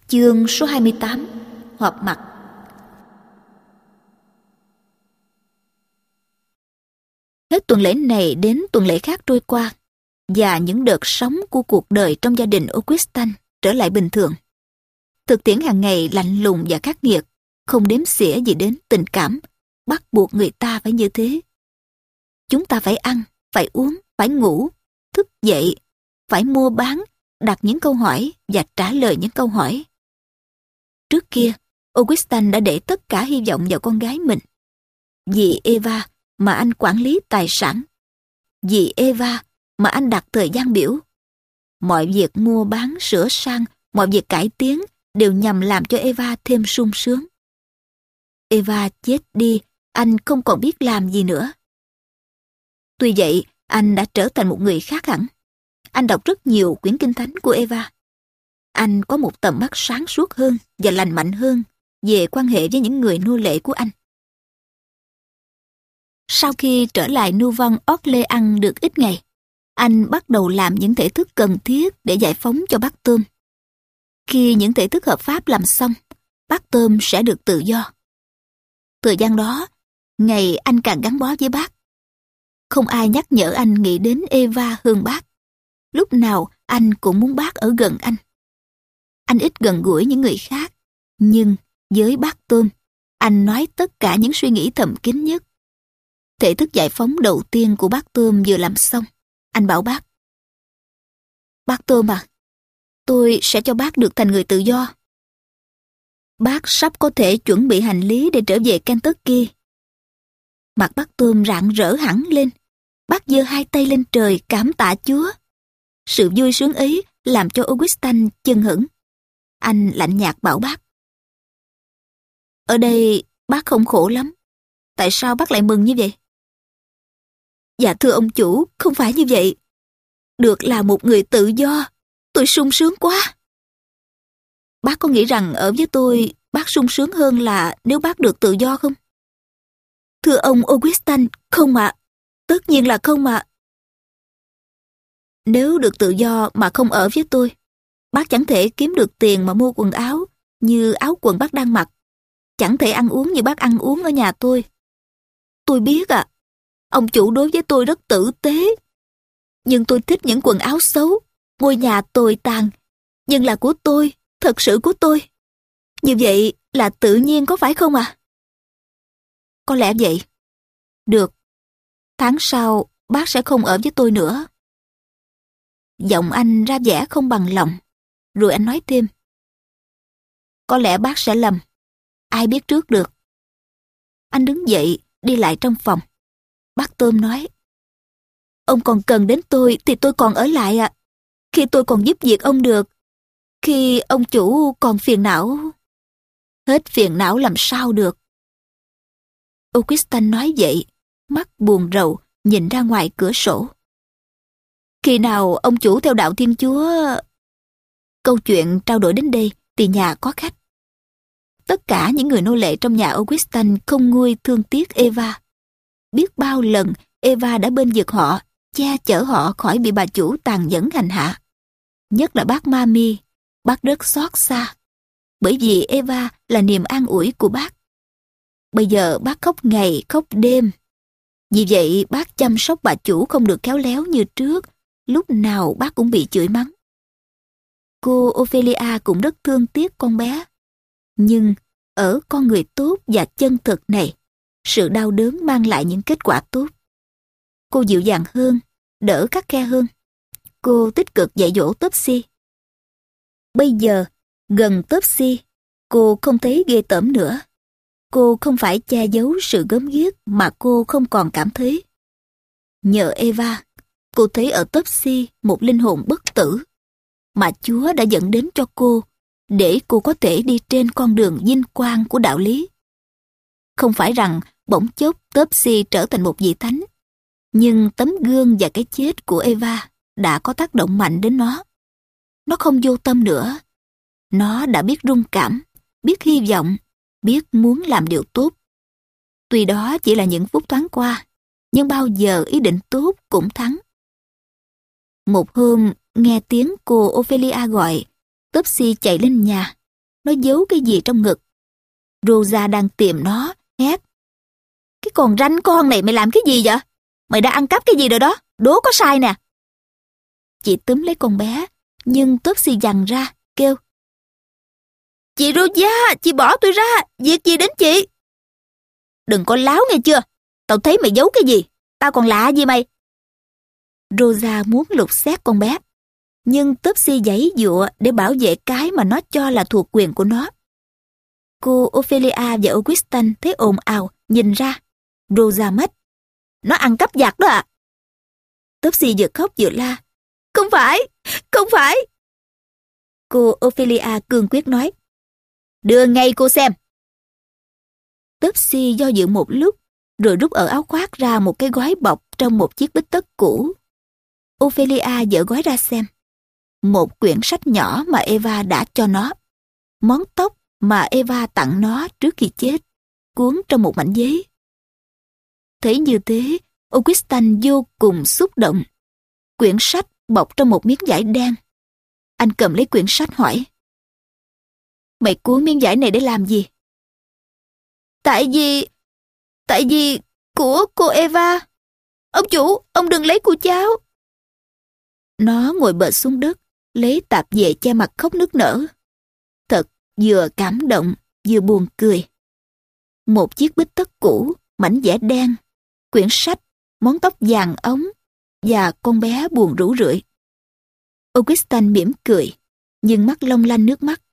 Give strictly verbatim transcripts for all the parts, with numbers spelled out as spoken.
Chương số hai mươi tám. Họp mặt. Hết tuần lễ này đến tuần lễ khác trôi qua, và những đợt sóng của cuộc đời trong gia đình Augustin trở lại bình thường. Thực tiễn hàng ngày lạnh lùng và khắc nghiệt, không đếm xỉa gì đến tình cảm, bắt buộc người ta phải như thế. Chúng ta phải ăn, phải uống, phải ngủ, thức dậy, phải mua bán, đặt những câu hỏi và trả lời những câu hỏi. Trước kia, Augustin đã để tất cả hy vọng vào con gái mình. Vì Eva mà anh quản lý tài sản. Vì Eva mà anh đặt thời gian biểu. Mọi việc mua bán, sửa sang, mọi việc cải tiến đều nhằm làm cho Eva thêm sung sướng. Eva chết đi, anh không còn biết làm gì nữa. Tuy vậy, anh đã trở thành một người khác hẳn. Anh đọc rất nhiều quyển kinh thánh của Eva. Anh có một tầm mắt sáng suốt hơn và lành mạnh hơn về quan hệ với những người nô lệ của anh. Sau khi trở lại Nouvelle Orléans được ít ngày, anh bắt đầu làm những thể thức cần thiết để giải phóng cho bác Tôm. Khi những thể thức hợp pháp làm xong, bác Tôm sẽ được tự do. Thời gian đó, ngày anh càng gắn bó với bác. Không ai nhắc nhở anh nghĩ đến Eva hơn bác. Lúc nào anh cũng muốn bác ở gần anh. Anh ít gần gũi những người khác, nhưng với bác Tôm, anh nói tất cả những suy nghĩ thầm kín nhất. Thể thức giải phóng đầu tiên của bác Tôm vừa làm xong, anh bảo bác: "Bác Tôm à, tôi sẽ cho bác được thành người tự do." Bác sắp có thể chuẩn bị hành lý để trở về Kentucky. Mặt bác Tôm rạng rỡ hẳn lên. Bác giơ hai tay lên trời cảm tạ Chúa. Sự vui sướng ấy làm cho Augustin chần hững. Anh lạnh nhạt bảo bác: "Ở đây bác không khổ lắm. Tại sao bác lại mừng như vậy?" "Dạ thưa ông chủ, không phải như vậy. Được là một người tự do, tôi sung sướng quá." "Bác có nghĩ rằng ở với tôi bác sung sướng hơn là nếu bác được tự do không?" "Thưa ông Augustin, không ạ. Tất nhiên là không ạ." "Nếu được tự do mà không ở với tôi, bác chẳng thể kiếm được tiền mà mua quần áo như áo quần bác đang mặc. Chẳng thể ăn uống như bác ăn uống ở nhà tôi. Tôi biết ạ. Ông chủ đối với tôi rất tử tế. Nhưng tôi thích những quần áo xấu, ngôi nhà tồi tàn, nhưng là của tôi, thật sự của tôi. Như vậy là tự nhiên có phải không ạ?" "Có lẽ vậy. Được. Tháng sau, bác sẽ không ở với tôi nữa." Giọng anh ra vẻ không bằng lòng. Rồi anh nói thêm: "Có lẽ bác sẽ lầm. Ai biết trước được." Anh đứng dậy, đi lại trong phòng. Bác Tôm nói: "Ông còn cần đến tôi thì tôi còn ở lại ạ. Khi tôi còn giúp việc ông được. Khi ông chủ còn phiền não." "Hết phiền não làm sao được." Augustin nói vậy, mắt buồn rầu nhìn ra ngoài cửa sổ. "Khi nào ông chủ theo đạo Thiên Chúa..." Câu chuyện trao đổi đến đây thì nhà có khách. Tất cả những người nô lệ trong nhà Augustin không nguôi thương tiếc Eva. Biết bao lần Eva đã bên vực họ, che chở họ khỏi bị bà chủ tàn nhẫn hành hạ. Nhất là bác Mami, bác rất xót xa. Bởi vì Eva là niềm an ủi của bác. Bây giờ bác khóc ngày khóc đêm. Vì vậy bác chăm sóc bà chủ không được khéo léo như trước. Lúc nào bác cũng bị chửi mắng. Cô Ophelia cũng rất thương tiếc con bé. Nhưng ở con người tốt và chân thực này, sự đau đớn mang lại những kết quả tốt. Cô dịu dàng hơn, đỡ khắt khe hơn. Cô tích cực dạy dỗ Topsy. Bây giờ, gần Topsy, cô không thấy ghê tởm nữa. Cô không phải che giấu sự gớm ghiếc mà cô không còn cảm thấy. Nhờ Eva, cô thấy ở Topsy một linh hồn bất tử mà Chúa đã dẫn đến cho cô để cô có thể đi trên con đường vinh quang của đạo lý. Không phải rằng bỗng chốc Topsy trở thành một vị thánh, nhưng tấm gương và cái chết của Eva đã có tác động mạnh đến nó. Nó không vô tâm nữa. Nó đã biết rung cảm, biết hy vọng, biết muốn làm điều tốt. Tuy đó chỉ là những phút thoáng qua, nhưng bao giờ ý định tốt cũng thắng. Một hôm, nghe tiếng cô Ophelia gọi, Topsy chạy lên nhà, nó giấu cái gì trong ngực. Rosa đang tìm nó, hét. Cái con ranh con này mày làm cái gì vậy? Mày đã ăn cắp cái gì rồi đó, đố có sai nè. Chị túm lấy con bé, nhưng Topsy giằng ra, kêu. Chị Rosa, chị bỏ tôi ra, việc gì đến chị? Đừng có láo nghe chưa, tao thấy mày giấu cái gì, tao còn lạ gì mày. Rosa muốn lục xét con bé, nhưng Topsy giãy giụa để bảo vệ cái mà nó cho là thuộc quyền của nó. Cô Ophelia và Augustin thấy ồn ào, nhìn ra. Rosa mách. Nó ăn cắp vặt đó ạ. À. Topsy vừa khóc vừa la. Không phải, không phải. Cô Ophelia cương quyết nói. Đưa ngay cô xem. Topsy do dự một lúc, rồi rút ở áo khoác ra một cái gói bọc trong một chiếc bít tất cũ. Ophelia dở gói ra xem. Một quyển sách nhỏ mà Eva đã cho nó. Món tóc mà Eva tặng nó trước khi chết, cuốn trong một mảnh giấy. Thấy như thế, Augustin vô cùng xúc động. Quyển sách bọc trong một miếng vải đen. Anh cầm lấy quyển sách hỏi. Mày cuốn miếng vải này để làm gì? Tại vì... Tại vì... Của cô Eva. Ông chủ, ông đừng lấy của cháu. Nó ngồi bệt xuống đất, lấy tạp dề che mặt khóc nức nở. Thật vừa cảm động, vừa buồn cười. Một chiếc bít tất cũ, mảnh vải đen, quyển sách, món tóc vàng ống và con bé buồn rũ rượi. Augustin mỉm cười, nhưng mắt long lanh nước mắt.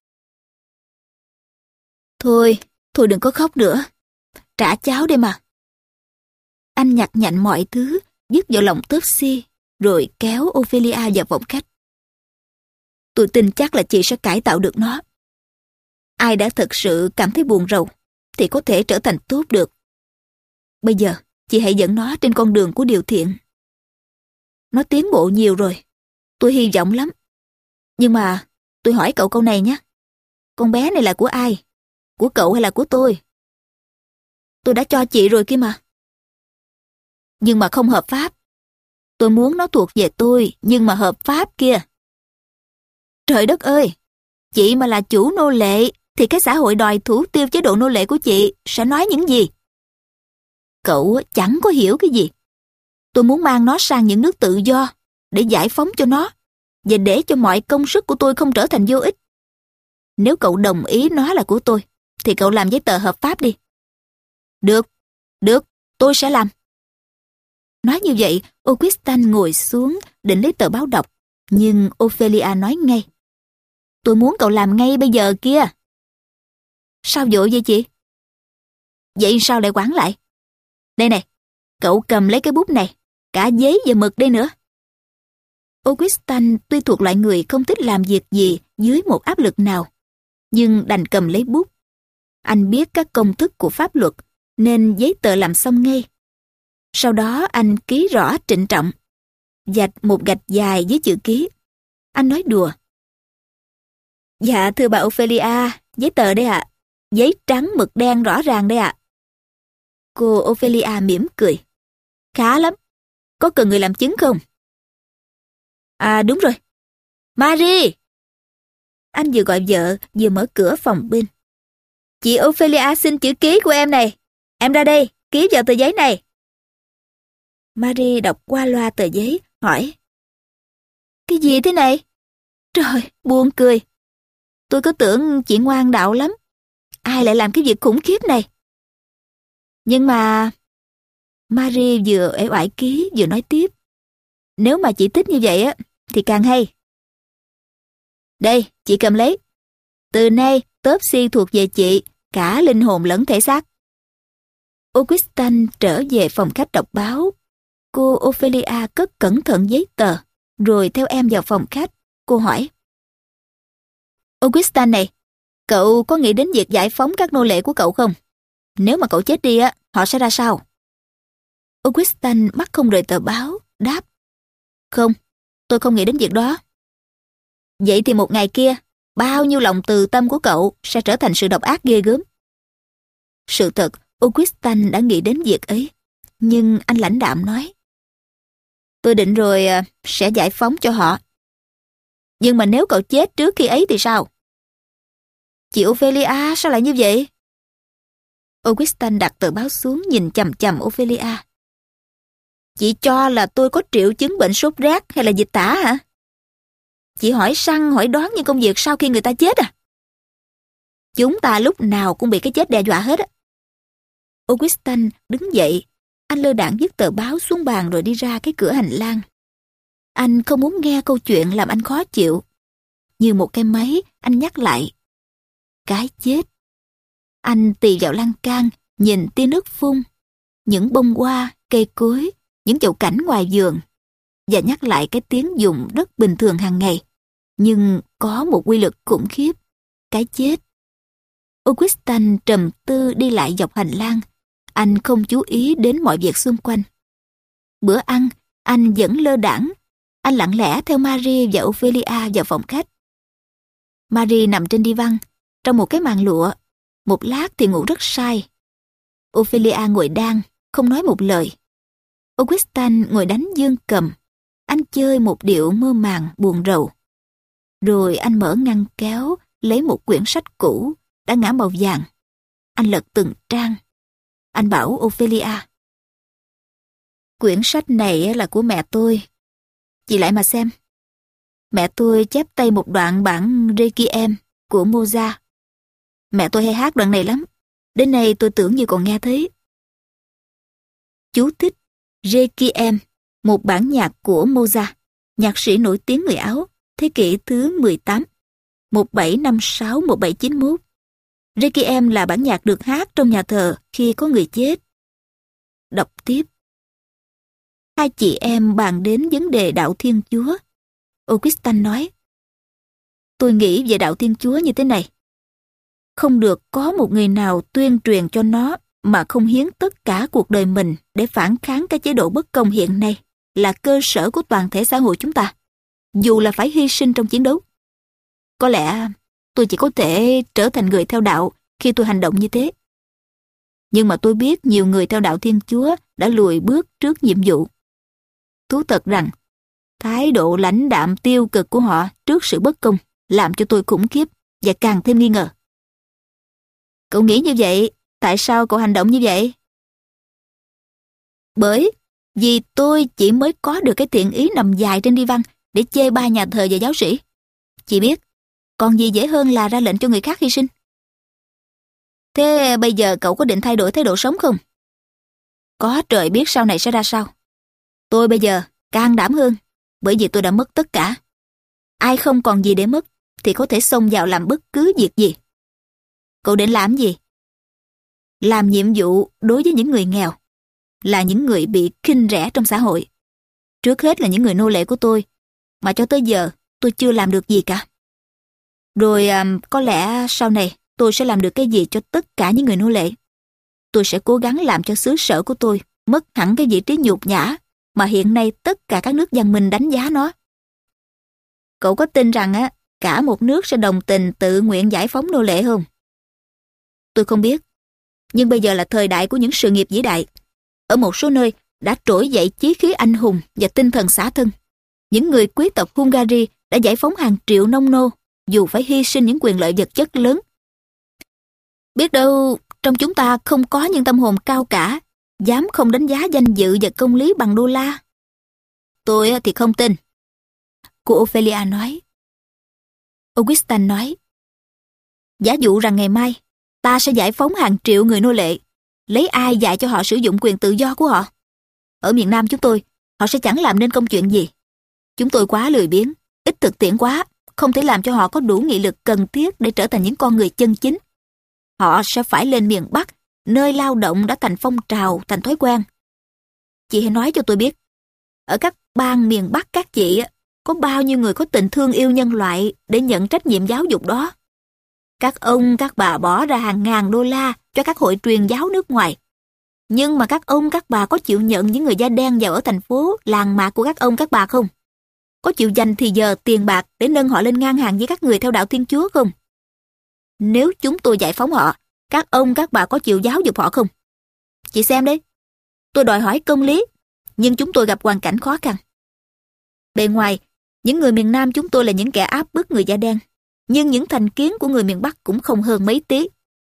Thôi, thôi đừng có khóc nữa. Trả cháu đây mà. Anh nhặt nhạnh mọi thứ, dứt vào lòng Topsy, rồi kéo Ophelia vào phòng khách. Tôi tin chắc là chị sẽ cải tạo được nó. Ai đã thật sự cảm thấy buồn rầu, thì có thể trở thành tốt được. Bây giờ, chị hãy dẫn nó trên con đường của điều thiện. Nó tiến bộ nhiều rồi. Tôi hy vọng lắm. Nhưng mà, tôi hỏi cậu câu này nhé. Con bé này là của ai? Của cậu hay là của tôi? Tôi đã cho chị rồi kia mà. Nhưng mà không hợp pháp. Tôi muốn nó thuộc về tôi, nhưng mà hợp pháp kia. Trời đất ơi! Chị mà là chủ nô lệ, thì cái xã hội đòi thủ tiêu chế độ nô lệ của chị sẽ nói những gì? Cậu chẳng có hiểu cái gì. Tôi muốn mang nó sang những nước tự do, để giải phóng cho nó, và để cho mọi công sức của tôi không trở thành vô ích. Nếu cậu đồng ý nó là của tôi, thì cậu làm giấy tờ hợp pháp đi. Được, được, tôi sẽ làm. Nói như vậy, Augustin ngồi xuống định lấy tờ báo đọc, nhưng Ophelia nói ngay. Tôi muốn cậu làm ngay bây giờ kia. Sao vội vậy chị? Vậy sao lại quản lại? Đây này, cậu cầm lấy cái bút này, cả giấy và mực đây nữa. Augustin tuy thuộc loại người không thích làm việc gì dưới một áp lực nào, nhưng đành cầm lấy bút. Anh biết các công thức của pháp luật, nên giấy tờ làm xong ngay. Sau đó anh ký rõ trịnh trọng, vạch một gạch dài với chữ ký. Anh nói đùa. Dạ thưa bà Ophelia, giấy tờ đây ạ. Giấy trắng mực đen rõ ràng đây ạ. Cô Ophelia mỉm cười. Khá lắm. Có cần người làm chứng không? À đúng rồi. Marie! Anh vừa gọi vợ, vừa mở cửa phòng bên. Chị Ophelia xin chữ ký của em này. Em ra đây, ký vào tờ giấy này. Marie đọc qua loa tờ giấy, hỏi. Cái gì thế này? Trời, buồn cười. Tôi cứ tưởng chị ngoan đạo lắm. Ai lại làm cái việc khủng khiếp này? Nhưng mà... Marie vừa uể oải ký vừa nói tiếp. Nếu mà chị thích như vậy á, thì càng hay. Đây, chị cầm lấy. Từ nay, Topsy thuộc về chị, cả linh hồn lẫn thể xác. Augustin trở về phòng khách đọc báo. Cô Ophelia cất cẩn thận giấy tờ, rồi theo em vào phòng khách. Cô hỏi. Augustin này, cậu có nghĩ đến việc giải phóng các nô lệ của cậu không? Nếu mà cậu chết đi á, họ sẽ ra sao? Augustin mắt không rời tờ báo, đáp. Không, tôi không nghĩ đến việc đó. Vậy thì một ngày kia, bao nhiêu lòng từ tâm của cậu sẽ trở thành sự độc ác ghê gớm. Sự thật, Augustin đã nghĩ đến việc ấy, nhưng anh lãnh đạm nói. Tôi định rồi sẽ giải phóng cho họ. Nhưng mà nếu cậu chết trước khi ấy thì sao? Chị Ophelia, sao lại như vậy? Augustin đặt tờ báo xuống nhìn chằm chằm Ophelia. Chị cho là tôi có triệu chứng bệnh sốt rét hay là dịch tả hả? Chị hỏi săn hỏi đoán những công việc sau khi người ta chết à? Chúng ta lúc nào cũng bị cái chết đe dọa hết á. Augustin đứng dậy, anh lơ đãng vứt tờ báo xuống bàn rồi đi ra cái cửa hành lang. Anh không muốn nghe câu chuyện làm anh khó chịu. Như một cái máy, anh nhắc lại. Cái chết. Anh tì vào lan can, nhìn tia nước phun, những bông hoa, cây cối, những chậu cảnh ngoài vườn, và nhắc lại cái tiếng dùng rất bình thường hàng ngày, nhưng có một quy luật khủng khiếp, cái chết. Augustin trầm tư đi lại dọc hành lang, anh không chú ý đến mọi việc xung quanh. Bữa ăn, anh vẫn lơ đãng, anh lặng lẽ theo Marie và Ophelia vào phòng khách. Marie nằm trên đi văn, trong một cái màn lụa, một lát thì ngủ rất say. Ophelia ngồi đan, không nói một lời. Augustin ngồi đánh dương cầm, anh chơi một điệu mơ màng buồn rầu. Rồi anh mở ngăn kéo, lấy một quyển sách cũ, đã ngã màu vàng. Anh lật từng trang. Anh bảo Ophelia. Quyển sách này là của mẹ tôi. Chị lại mà xem. Mẹ tôi chép tay một đoạn bản Requiem của Mozart. Mẹ tôi hay hát đoạn này lắm. Đến nay tôi tưởng như còn nghe thấy. Chú thích Requiem, một bản nhạc của Mozart, nhạc sĩ nổi tiếng người Áo, thế kỷ thứ mười tám, một nghìn bảy trăm năm mươi sáu đến một nghìn bảy trăm chín mươi mốt. Requiem là bản nhạc được hát trong nhà thờ khi có người chết. Đọc tiếp. Hai chị em bàn đến vấn đề đạo Thiên Chúa. Augustin nói, tôi nghĩ về đạo Thiên Chúa như thế này. Không được có một người nào tuyên truyền cho nó mà không hiến tất cả cuộc đời mình để phản kháng cái chế độ bất công hiện nay là cơ sở của toàn thể xã hội chúng ta, dù là phải hy sinh trong chiến đấu. Có lẽ tôi chỉ có thể trở thành người theo đạo khi tôi hành động như thế. Nhưng mà tôi biết nhiều người theo đạo Thiên Chúa đã lùi bước trước nhiệm vụ. Thú thật rằng, thái độ lãnh đạm tiêu cực của họ trước sự bất công làm cho tôi khủng khiếp và càng thêm nghi ngờ. Cậu nghĩ như vậy, tại sao cậu hành động như vậy? Bởi vì tôi chỉ mới có được cái thiện ý nằm dài trên đi văn để chê bai nhà thờ và giáo sĩ. Chị biết, còn gì dễ hơn là ra lệnh cho người khác hy sinh. Thế bây giờ cậu có định thay đổi thái độ sống không? Có trời biết sau này sẽ ra sao. Tôi bây giờ can đảm hơn, bởi vì tôi đã mất tất cả. Ai không còn gì để mất thì có thể xông vào làm bất cứ việc gì. Cậu định làm gì? Làm nhiệm vụ đối với những người nghèo, là những người bị khinh rẻ trong xã hội. Trước hết là những người nô lệ của tôi, mà cho tới giờ tôi chưa làm được gì cả. Rồi à, có lẽ sau này tôi sẽ làm được cái gì cho tất cả những người nô lệ. Tôi sẽ cố gắng làm cho xứ sở của tôi mất hẳn cái vị trí nhục nhã mà hiện nay tất cả các nước văn minh đánh giá nó. Cậu có tin rằng á, cả một nước sẽ đồng tình tự nguyện giải phóng nô lệ không? Tôi không biết. Nhưng bây giờ là thời đại của những sự nghiệp vĩ đại. Ở một số nơi đã trỗi dậy chí khí anh hùng và tinh thần xả thân. Những người quý tộc Hungary đã giải phóng hàng triệu nông nô, dù phải hy sinh những quyền lợi vật chất lớn. Biết đâu trong chúng ta không có những tâm hồn cao cả, dám không đánh giá danh dự và công lý bằng đô la. Tôi thì không tin. Cô Ophelia nói. Augustin nói, giả dụ rằng ngày mai ta sẽ giải phóng hàng triệu người nô lệ, lấy ai dạy cho họ sử dụng quyền tự do của họ? Ở miền Nam chúng tôi, họ sẽ chẳng làm nên công chuyện gì. Chúng tôi quá lười biếng, ít thực tiễn quá, không thể làm cho họ có đủ nghị lực cần thiết để trở thành những con người chân chính. Họ sẽ phải lên miền Bắc, nơi lao động đã thành phong trào, thành thói quen. Chị hãy nói cho tôi biết, ở các bang miền Bắc các chị, có bao nhiêu người có tình thương yêu nhân loại để nhận trách nhiệm giáo dục đó? Các ông, các bà bỏ ra hàng ngàn đô la cho các hội truyền giáo nước ngoài. Nhưng mà các ông, các bà có chịu nhận những người da đen vào ở thành phố, làng mạc của các ông, các bà không? Có chịu dành thì giờ, tiền bạc để nâng họ lên ngang hàng với các người theo đạo Thiên Chúa không? Nếu chúng tôi giải phóng họ, các ông, các bà có chịu giáo dục họ không? Chị xem đấy, tôi đòi hỏi công lý, nhưng chúng tôi gặp hoàn cảnh khó khăn. Bề ngoài, những người miền Nam chúng tôi là những kẻ áp bức người da đen, nhưng những thành kiến của người miền Bắc cũng không hơn mấy tí.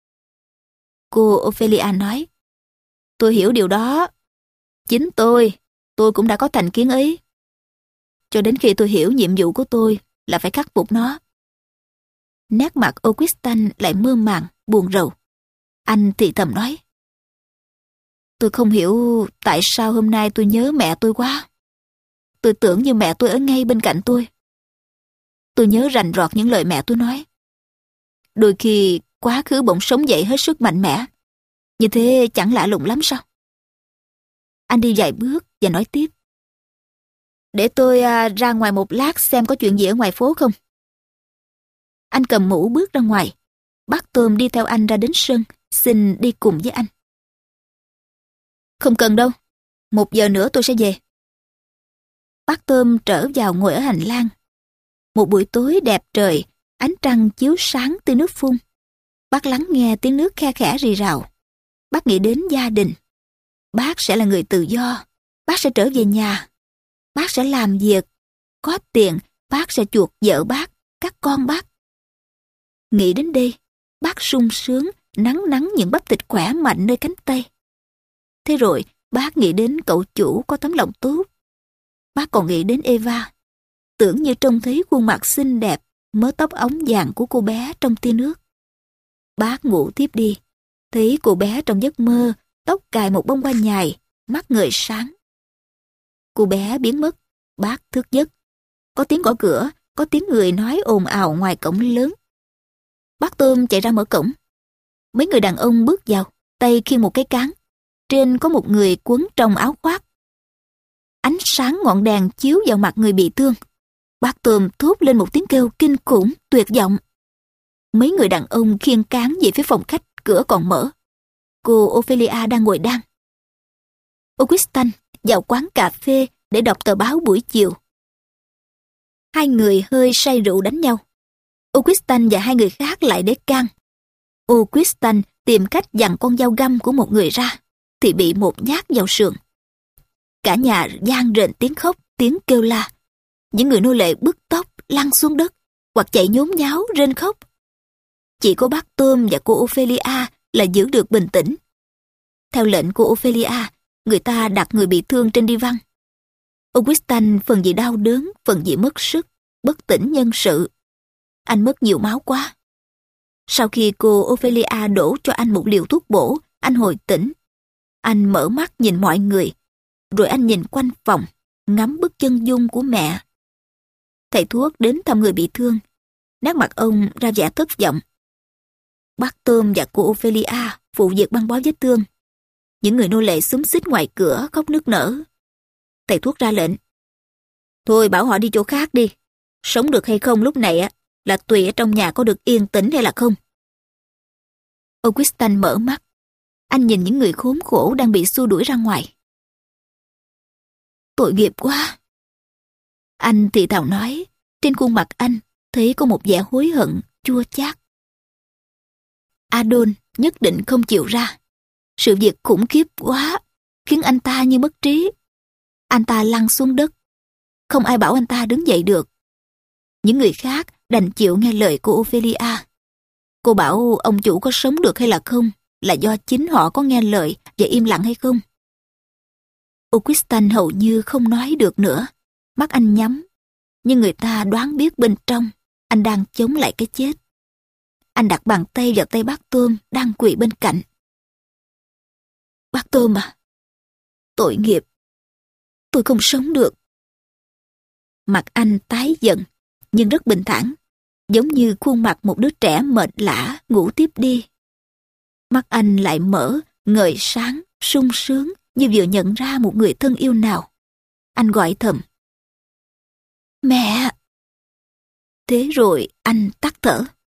Cô Ophelia nói, tôi hiểu điều đó. Chính tôi, tôi cũng đã có thành kiến ấy. Cho đến khi tôi hiểu nhiệm vụ của tôi là phải khắc phục nó. Nét mặt Augustin lại mơ màng, buồn rầu. Anh thì thầm nói, tôi không hiểu tại sao hôm nay tôi nhớ mẹ tôi quá. Tôi tưởng như mẹ tôi ở ngay bên cạnh tôi. Tôi nhớ rành rọt những lời mẹ tôi nói. Đôi khi quá khứ bỗng sống dậy hết sức mạnh mẽ. Như thế chẳng lạ lùng lắm sao? Anh đi vài bước và nói tiếp. Để tôi à, ra ngoài một lát xem có chuyện gì ở ngoài phố không? Anh cầm mũ bước ra ngoài. Bác Tôm đi theo anh ra đến sân, xin đi cùng với anh. Không cần đâu, một giờ nữa tôi sẽ về. Bác Tôm trở vào ngồi ở hành lang. Một buổi tối đẹp trời, ánh trăng chiếu sáng từ nước phun. Bác lắng nghe tiếng nước khe khẽ rì rào. Bác nghĩ đến gia đình. Bác sẽ là người tự do. Bác sẽ trở về nhà. Bác sẽ làm việc. Có tiền, bác sẽ chuộc vợ bác, các con bác. Nghĩ đến đây, bác sung sướng, nắng nắng những bắp thịt khỏe mạnh nơi cánh tay. Thế rồi, bác nghĩ đến cậu chủ có tấm lòng tốt. Bác còn nghĩ đến Eva. Tưởng như trông thấy khuôn mặt xinh đẹp, mớ tóc óng vàng của cô bé trong tia nước. Bác ngủ tiếp đi. Thấy cô bé trong giấc mơ, tóc cài một bông hoa nhài, mắt ngời sáng. Cô bé biến mất, bác thức giấc. Có tiếng gõ cửa, có tiếng người nói ồn ào ngoài cổng lớn. Bác Tôm chạy ra mở cổng. Mấy người đàn ông bước vào, tay khiêng một cái cán. Trên có một người quấn trong áo khoác. Ánh sáng ngọn đèn chiếu vào mặt người bị thương. Bác Tôm thốt lên một tiếng kêu kinh khủng, tuyệt vọng. Mấy người đàn ông khiêng cán về phía phòng khách, cửa còn mở. Cô Ophelia đang ngồi đan. Augustin vào quán cà phê để đọc tờ báo buổi chiều. Hai người hơi say rượu đánh nhau. Augustin và hai người khác lại để can. Augustin tìm cách giằng con dao găm của một người ra, thì bị một nhát vào sườn. Cả nhà vang rền tiếng khóc, tiếng kêu la. Những người nô lệ bứt tóc, lăn xuống đất, hoặc chạy nhốn nháo, rên khóc. Chỉ có bác Tôm và cô Ophelia là giữ được bình tĩnh. Theo lệnh của Ophelia, người ta đặt người bị thương trên đi văn. Augustin phần vì đau đớn, phần vì mất sức, bất tỉnh nhân sự. Anh mất nhiều máu quá. Sau khi cô Ophelia đổ cho anh một liều thuốc bổ, anh hồi tỉnh. Anh mở mắt nhìn mọi người, rồi anh nhìn quanh phòng, ngắm bức chân dung của mẹ. Thầy thuốc đến thăm người bị thương. Nét mặt ông ra vẻ thất vọng. Bác Tôm và cô Ophelia phụ việc băng bó vết thương. Những người nô lệ xúm xít ngoài cửa khóc nức nở. Thầy thuốc ra lệnh. Thôi bảo họ đi chỗ khác đi. Sống được hay không lúc này á là tùy ở trong nhà có được yên tĩnh hay là không. Augustin mở mắt. Anh nhìn những người khốn khổ đang bị xua đuổi ra ngoài. Tội nghiệp quá. Anh thì thào nói. Trên khuôn mặt anh thấy có một vẻ hối hận, chua chát. Adon nhất định không chịu ra. Sự việc khủng khiếp quá, khiến anh ta như mất trí. Anh ta lăn xuống đất. Không ai bảo anh ta đứng dậy được. Những người khác đành chịu nghe lời của Ophelia. Cô bảo ông chủ có sống được hay là không là do chính họ có nghe lời và im lặng hay không. Augustin hầu như không nói được nữa. Mắt anh nhắm. Nhưng người ta đoán biết bên trong anh đang chống lại cái chết. Anh đặt bàn tay vào tay bác Tôm đang quỳ bên cạnh. Bác Tôm à, tội nghiệp, tôi không sống được. Mặt anh tái dần, nhưng rất bình thản, giống như khuôn mặt một đứa trẻ mệt lả ngủ tiếp đi. Mắt anh lại mở, ngời sáng, sung sướng như vừa nhận ra một người thân yêu nào. Anh gọi thầm. Mẹ! Thế rồi anh tắt thở.